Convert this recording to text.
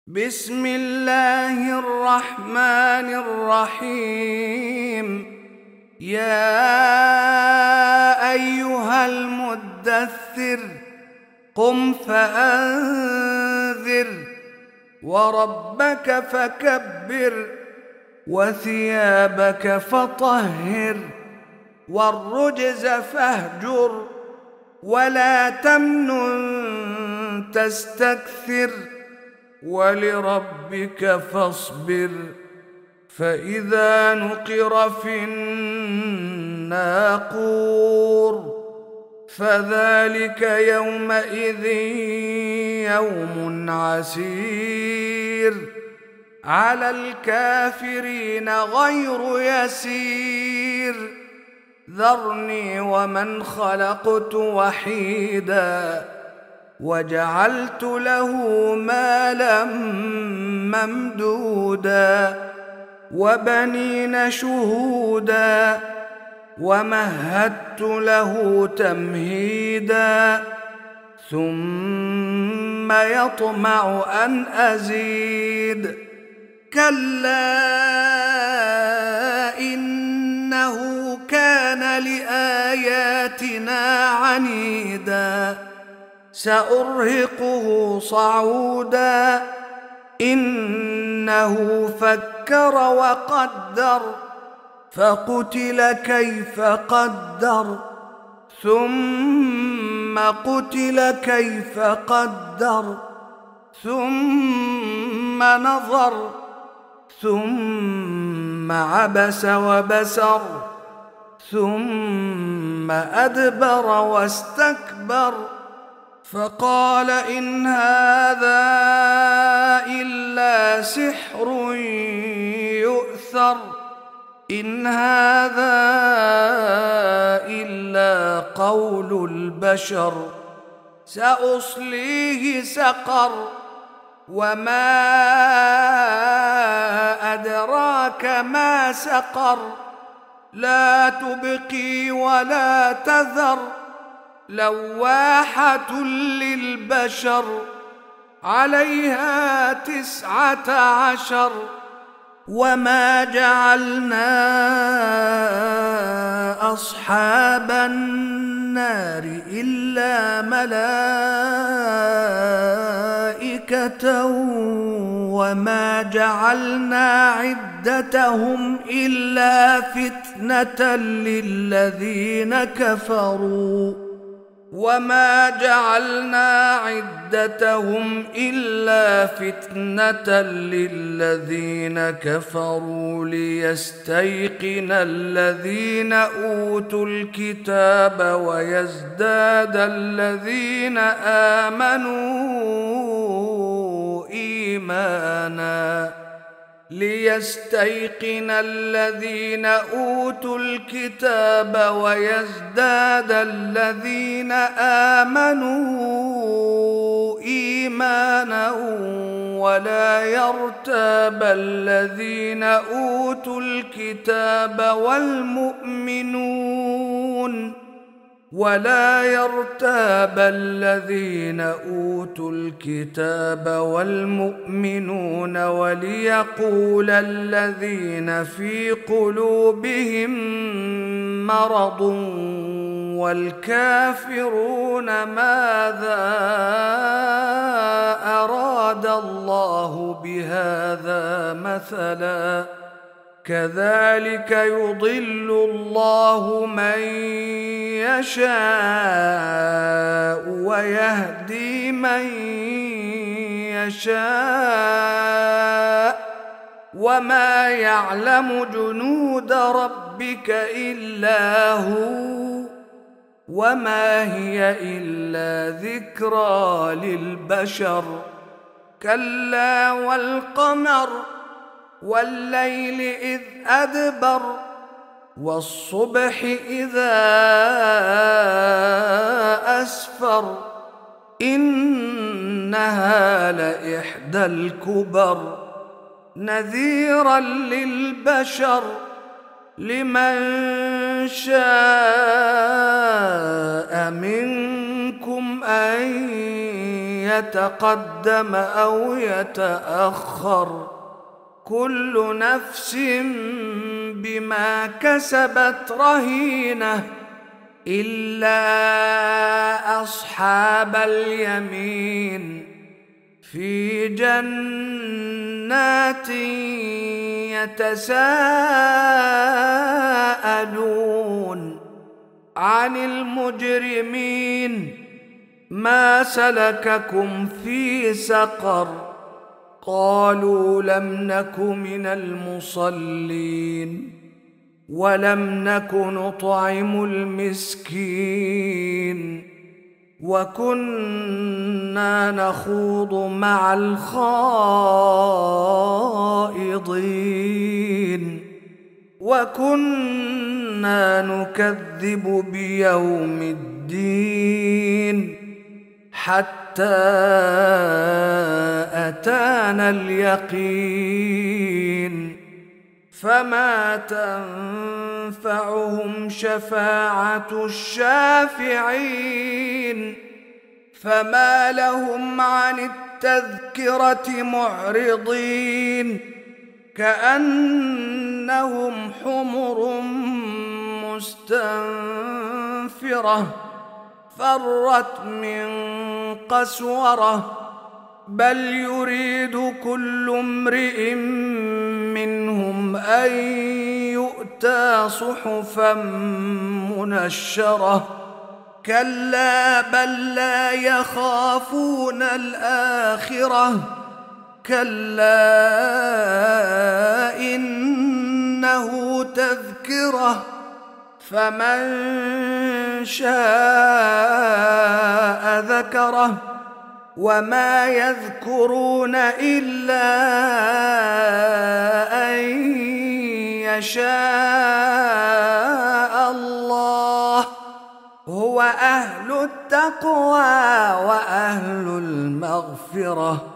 بسم الله الرحمن الرحيم. يا أيها المدثر قم فأنذر وربك فكبر وثيابك فطهر والرجز فاهجر ولا تمنن تستكثر ولربك فاصبر. فإذا نقر في الناقور فذلك يومئذ يوم عسير على الكافرين غير يسير. ذرني ومن خلقت وحيدا وجعلت له مالا ممدودا وبنين شهودا ومهدت له تمهيدا ثم يطمع أن أزيد. كلا إنه كان لآياتنا عنيدا سأرهقه صعودا إنه فكر وقدر فقتل كيف قدر ثم قتل كيف قدر ثم نظر ثم عبس وبسر ثم أدبر واستكبر فقال إن هذا إلا سحر يؤثر إن هذا إلا قول البشر سأصليه سقر وما أدراك ما سقر لا تبقي ولا تذر لواحة للبشر عليها 19. وما جعلنا أصحاب النار إلا ملائكة وما جعلنا عدتهم إلا فتنة للذين كفروا وما جعلنا عدتهم إلا فتنة للذين كفروا ليستيقن الذين أوتوا الكتاب ويزداد الذين آمنوا إيمانا ليستيقن الذين أوتوا الكتاب ويزداد الذين آمنوا إيمانا ولا يرتاب الذين أوتوا الكتاب والمؤمنون وليقول الذين في قلوبهم مرض والكافرون ماذا أراد الله بهذا مثلا كذلك يضل الله من يشاء ويهدي من يشاء وما يعلم جنود ربك إلا هو وما هي إلا ذكرى للبشر. كلا والقمر والليل إذ أدبر والصبح إذا أسفر إنها لإحدى الكبر نذيرا للبشر لمن شاء منكم أن يتقدم أو يتأخر، كل نفس بما كسبت رهينة إلا أصحاب اليمين في جنات يتساءلون عن المجرمين ما سلككم في سقر قالوا لم نك من المصلين ولم نك نطعم المسكين وكنا نخوض مع الخائضين وكنا نكذب بيوم الدين حتى أتانا اليقين فما تنفعهم شفاعة الشافعين فما لهم عن التذكرة معرضين كأنهم حمر مستنفرة فرت من قسورة بل يريد كل امرئ منهم أن يؤتى صحفا منشرة كلا بل لا يخافون الآخرة كلا إنه تذكرة فمن شاء ذكره وما يذكرون إلا أن يشاء الله هو أهل التقوى وأهل المغفرة